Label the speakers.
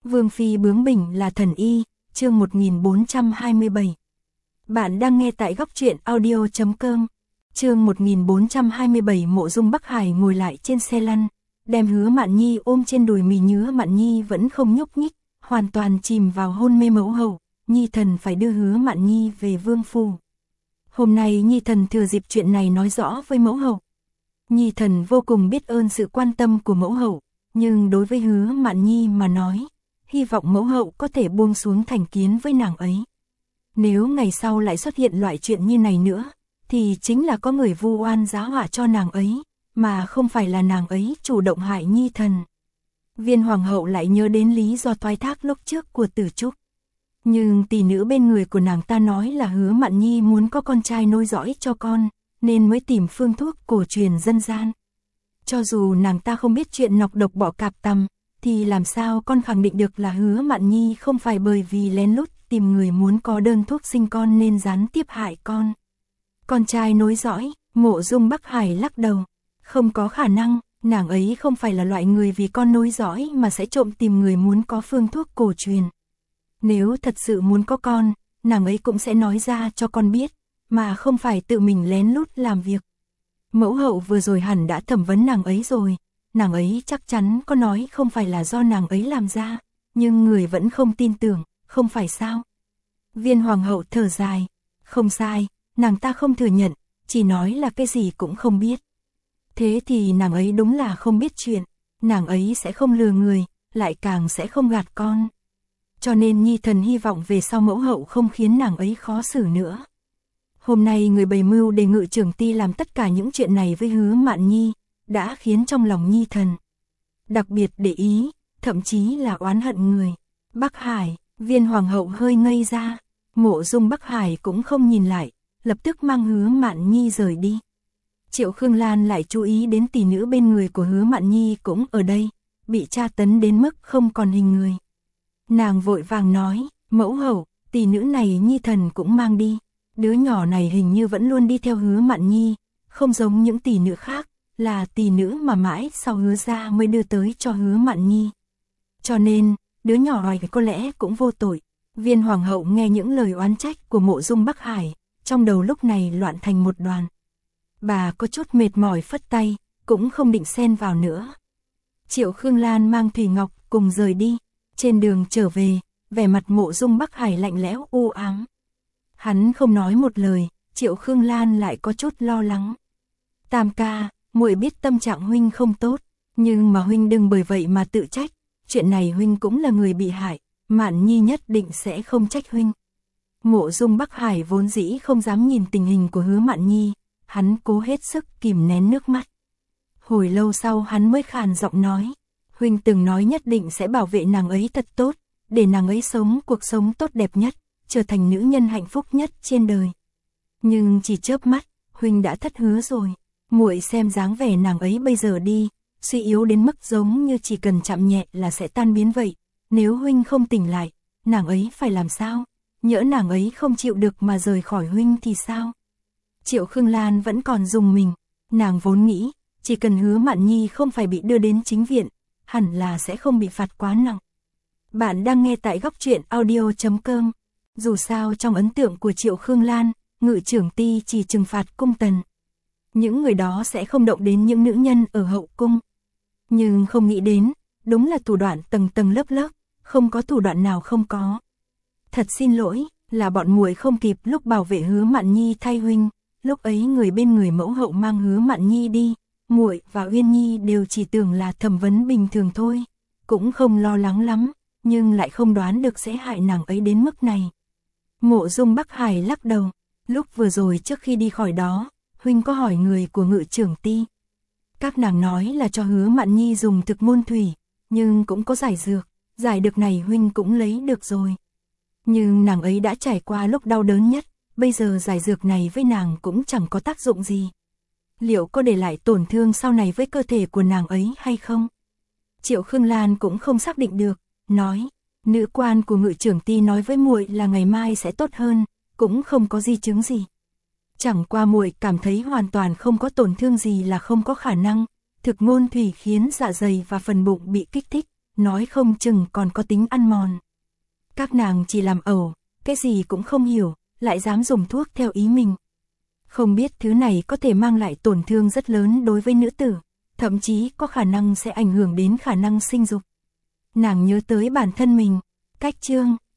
Speaker 1: Vương phi bướng bỉnh là thần y, chương 1427. Bạn đang nghe tại góc truyện audio.com. Chương 1427. Mộ Dung Bắc Hải ngồi lại trên xe lăn, đem Hứa Mạn Nhi ôm trên đùi mì. Hứa Mạn Nhi vẫn không nhúc nhích, hoàn toàn chìm vào hôn mê. Mẫu hậu, Nhi thần phải đưa Hứa Mạn Nhi về vương phủ. Hôm nay Nhi thần thừa dịp chuyện này nói rõ với mẫu hậu. Nhi thần vô cùng biết ơn sự quan tâm của mẫu hậu, nhưng đối với Hứa Mạn Nhi mà nói, hy vọng mẫu hậu có thể buông xuống thành kiến với nàng ấy. Nếu ngày sau lại xuất hiện loại chuyện như này nữa, thì chính là có người vu oan giá họa cho nàng ấy, mà không phải là nàng ấy chủ động hại Nhi thần. Viên hoàng hậu lại nhớ đến lý do thoái thác lúc trước của Tử Trúc. Nhưng tỷ nữ bên người của nàng ta nói là Hứa Mạn Nhi muốn có con trai nối dõi cho con, nên mới tìm phương thuốc cổ truyền dân gian. Cho dù nàng ta không biết chuyện nọc độc bỏ cạp tằm, thì làm sao con khẳng định được là Hứa Mạn Nhi không phải bởi vì lén lút tìm người muốn có đơn thuốc sinh con nên gián tiếp hại con. Con trai nối dõi, Mộ Dung Bắc Hải lắc đầu. Không có khả năng, nàng ấy không phải là loại người vì con nối dõi mà sẽ trộm tìm người muốn có phương thuốc cổ truyền. Nếu thật sự muốn có con, nàng ấy cũng sẽ nói ra cho con biết, mà không phải tự mình lén lút làm việc. Mẫu hậu vừa rồi hẳn đã thẩm vấn nàng ấy rồi, nàng ấy chắc chắn có nói không phải là do nàng ấy làm ra, nhưng người vẫn không tin tưởng, không phải sao? Viên hoàng hậu thở dài, không sai, nàng ta không thừa nhận, chỉ nói là cái gì cũng không biết. Thế thì nàng ấy đúng là không biết chuyện, nàng ấy sẽ không lừa người, lại càng sẽ không gạt con. Cho nên Nhi thần hy vọng về sau mẫu hậu không khiến nàng ấy khó xử nữa. Hôm nay người bày mưu để Ngự Trưởng Ty làm tất cả những chuyện này với Hứa Mạn Nhi, đã khiến trong lòng Nhi thần đặc biệt để ý, thậm chí là oán hận người. Bắc Hải, Viên hoàng hậu hơi ngây ra, Mộ Dung Bắc Hải cũng không nhìn lại, lập tức mang Hứa Mạn Nhi rời đi. Triệu Khương Lan lại chú ý đến tỷ nữ bên người của Hứa Mạn Nhi cũng ở đây, bị tra tấn đến mức không còn hình người. Nàng vội vàng nói, mẫu hậu, tỷ nữ này Nhi thần cũng mang đi. Đứa nhỏ này hình như vẫn luôn đi theo Hứa Mạn Nhi, không giống những tỷ nữ khác, là tỷ nữ mà mãi sau Hứa gia mới đưa tới cho Hứa Mạn Nhi. Cho nên, đứa nhỏ này có lẽ cũng vô tội. Viên hoàng hậu nghe những lời oán trách của Mộ Dung Bắc Hải, trong đầu lúc này loạn thành một đoàn. Bà có chút mệt mỏi phất tay, cũng không định xen vào nữa. Triệu Khương Lan mang Thủy Ngọc cùng rời đi, trên đường trở về, vẻ mặt Mộ Dung Bắc Hải lạnh lẽo u ám. Hắn không nói một lời, Triệu Khương Lan lại có chút lo lắng. Tam ca, muội biết tâm trạng huynh không tốt, nhưng mà huynh đừng bởi vậy mà tự trách, chuyện này huynh cũng là người bị hại, Mạn Nhi nhất định sẽ không trách huynh. Mộ Dung Bắc Hải vốn dĩ không dám nhìn tình hình của Hứa Mạn Nhi, hắn cố hết sức kìm nén nước mắt. Hồi lâu sau hắn mới khàn giọng nói, huynh từng nói nhất định sẽ bảo vệ nàng ấy thật tốt, để nàng ấy sống cuộc sống tốt đẹp nhất, trở thành nữ nhân hạnh phúc nhất trên đời. Nhưng chỉ chớp mắt, huynh đã thất hứa rồi. Muội xem dáng vẻ nàng ấy bây giờ đi, suy yếu đến mức giống như chỉ cần chạm nhẹ là sẽ tan biến vậy. Nếu huynh không tỉnh lại, nàng ấy phải làm sao? Nhỡ nàng ấy không chịu được mà rời khỏi huynh thì sao? Triệu Khương Lan vẫn còn rùng mình, nàng vốn nghĩ, chỉ cần Hứa Mạn Nhi không phải bị đưa đến chính viện, hẳn là sẽ không bị phạt quá nặng. Bạn đang nghe tại góc truyện audio.com. Dù sao trong ấn tượng của Triệu Khương Lan, Ngự Trưởng Ty chỉ trừng phạt cung tần. Những người đó sẽ không động đến những nữ nhân ở hậu cung. Nhưng không nghĩ đến, đúng là thủ đoạn tầng tầng lớp lớp, không có thủ đoạn nào không có. Thật xin lỗi, là bọn muội không kịp lúc bảo vệ Hứa Mạn Nhi thay huynh, lúc ấy người bên người mẫu hậu mang Hứa Mạn Nhi đi, muội và Uyên Nhi đều chỉ tưởng là thẩm vấn bình thường thôi, cũng không lo lắng lắm, nhưng lại không đoán được sẽ hại nàng ấy đến mức này. Mộ Dung Bắc Hải lắc đầu, lúc vừa rồi trước khi đi khỏi đó, huynh có hỏi người của Ngự Trưởng Ty. Các nàng nói là cho Hứa Mạn Nhi dùng thực môn thủy, nhưng cũng có giải dược, giải dược này huynh cũng lấy được rồi. Nhưng nàng ấy đã trải qua lúc đau đớn nhất, bây giờ giải dược này với nàng cũng chẳng có tác dụng gì. Liệu có để lại tổn thương sau này với cơ thể của nàng ấy hay không? Triệu Khương Lan cũng không xác định được, nói, nữ quan của Ngự Trưởng Ty nói với muội là ngày mai sẽ tốt hơn, cũng không có di chứng gì. Chẳng qua muội cảm thấy hoàn toàn không có tổn thương gì là không có khả năng, thực ngôn thủy khiến dạ dày và phần bụng bị kích thích, nói không chừng còn có tính ăn mòn. Các nàng chỉ làm ẩu, cái gì cũng không hiểu, lại dám dùng thuốc theo ý mình. Không biết thứ này có thể mang lại tổn thương rất lớn đối với nữ tử, thậm chí có khả năng sẽ ảnh hưởng đến khả năng sinh dục. Nàng nhớ tới bản thân mình, cách chương